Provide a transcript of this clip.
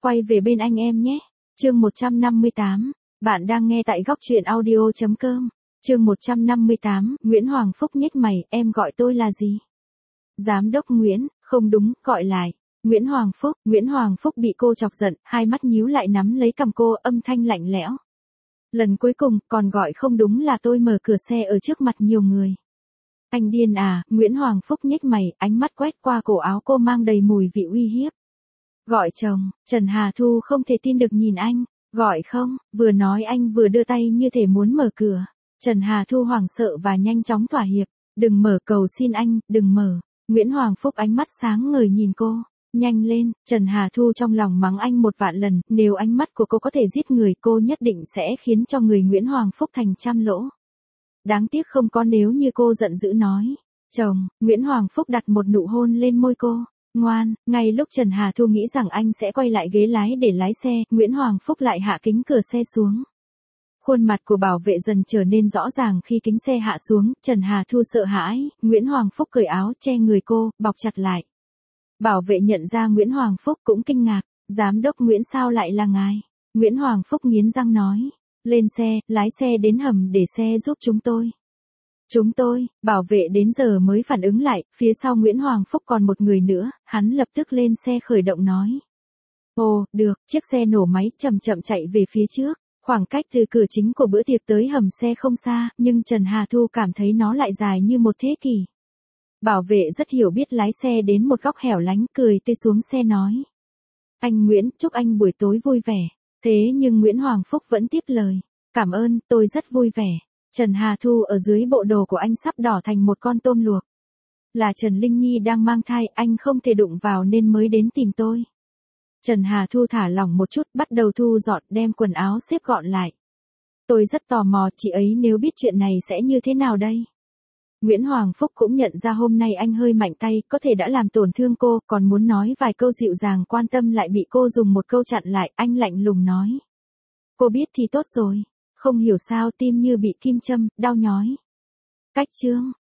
Quay về bên anh em nhé. Chương 158. Bạn đang nghe tại góc truyện audio.com. Chương 158. Nguyễn Hoàng Phúc nhếch mày, em gọi tôi là gì? Giám đốc Nguyễn, không đúng, gọi lại. Nguyễn Hoàng Phúc bị cô chọc giận, hai mắt nhíu lại nắm lấy cằm cô, âm thanh lạnh lẽo. Lần cuối cùng, còn gọi không đúng là tôi mở cửa xe ở trước mặt nhiều người. Anh điên à? Nguyễn Hoàng Phúc nhếch mày, ánh mắt quét qua cổ áo cô mang đầy mùi vị uy hiếp. Gọi chồng, Trần Hà Thu không thể tin được nhìn anh. Gọi không? Vừa nói anh vừa đưa tay như thể muốn mở cửa. Trần Hà Thu hoảng sợ và nhanh chóng thỏa hiệp. Đừng mở, cầu xin anh, đừng mở. Nguyễn Hoàng Phúc ánh mắt sáng ngời nhìn cô. Nhanh lên. Trần Hà Thu trong lòng mắng anh 1.000.000 lần, nếu ánh mắt của cô có thể giết người, cô nhất định sẽ khiến cho người Nguyễn Hoàng Phúc thành trăm lỗ. Đáng tiếc không có nếu như cô giận dữ nói. Chồng, Nguyễn Hoàng Phúc đặt một nụ hôn lên môi cô. Ngoan. Ngay lúc Trần Hà Thu nghĩ rằng anh sẽ quay lại ghế lái để lái xe, Nguyễn Hoàng Phúc lại hạ kính cửa xe xuống. Khuôn mặt của bảo vệ dần trở nên rõ ràng khi kính xe hạ xuống, Trần Hà Thu sợ hãi, Nguyễn Hoàng Phúc cởi áo che người cô, bọc chặt lại. Bảo vệ nhận ra Nguyễn Hoàng Phúc cũng kinh ngạc, giám đốc Nguyễn sao lại là ngài? Nguyễn Hoàng Phúc nghiến răng nói, lên xe, lái xe đến hầm để xe giúp chúng tôi. Chúng tôi, bảo vệ đến giờ mới phản ứng lại, phía sau Nguyễn Hoàng Phúc còn một người nữa, hắn lập tức lên xe khởi động nói. Ồ, được, chiếc xe nổ máy chậm chậm chạy về phía trước, khoảng cách từ cửa chính của bữa tiệc tới hầm xe không xa, nhưng Trần Hà Thu cảm thấy nó lại dài như một thế kỷ. Bảo vệ rất hiểu biết lái xe đến một góc hẻo lánh, cười tươi xuống xe nói. Anh Nguyễn, chúc anh buổi tối vui vẻ. Thế nhưng Nguyễn Hoàng Phúc vẫn tiếp lời. Cảm ơn, tôi rất vui vẻ. Trần Hà Thu ở dưới bộ đồ của anh sắp đỏ thành một con tôm luộc. Là Trần Linh Nhi đang mang thai, anh không thể đụng vào nên mới đến tìm tôi. Trần Hà Thu thả lỏng một chút, bắt đầu thu dọn, đem quần áo xếp gọn lại. Tôi rất tò mò, chị ấy nếu biết chuyện này sẽ như thế nào đây? Nguyễn Hoàng Phúc cũng nhận ra hôm nay anh hơi mạnh tay, có thể đã làm tổn thương cô, còn muốn nói vài câu dịu dàng quan tâm lại bị cô dùng một câu chặn lại, anh lạnh lùng nói. Cô biết thì tốt rồi, không hiểu sao tim như bị kim châm, đau nhói. Cách chương.